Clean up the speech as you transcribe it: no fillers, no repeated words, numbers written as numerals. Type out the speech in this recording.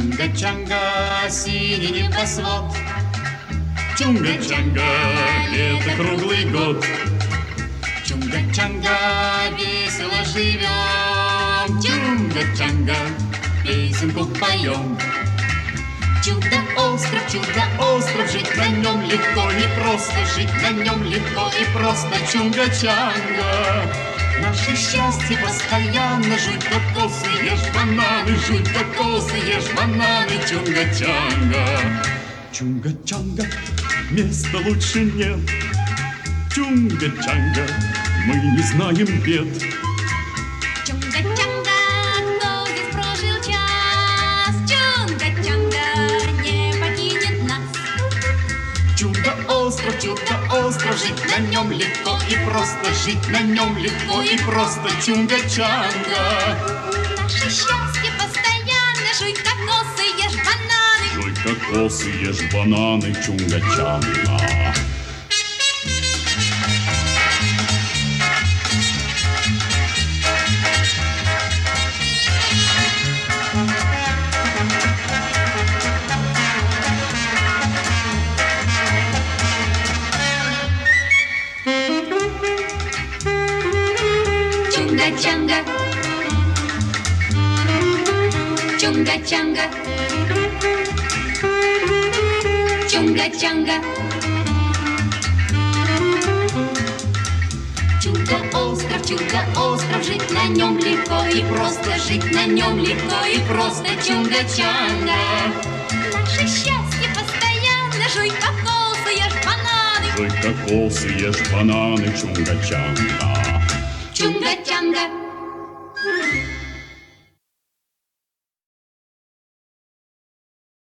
Чунга-чанга, синий небосвод. Чунга-чанга, лето круглый год. Чунга-чанга, весело живем. Чунга-чанга, песенку поем. Чудо-остров, жить на нем легко и просто. Жить на нем легко и просто. Чунга-чанга, наше счастье постоянно. Жуй кокосы, ешь бананы. Жуй кокосы, ешь бананы. Чунга-чанга. Чунга-чанга, места лучше нет. Чунга-чанга, мы не знаем бед. Чунга-чанга, кто здесь прожил час? Чунга-чанга не покинет нас. Чудо-остров, жить на нем легко и просто. Жить на нем легко и просто. Чунга-чанга. Наше счастье постоянно. Жуй кокосы, ешь бананы. Жуй кокосы, ешь бананы. Чунга-чанга. Чунга-чанга, чунга-чанга, чунга-чанга. Чудо-остров, жить на нем легко и просто. Жить на нем легко и просто. Чунга-чанга. Наше счастье постоянно. Жуй кокосы, ешь бананы. Жуй кокосы, ешь бананы. Чунга-чанга. Чунга-чанга.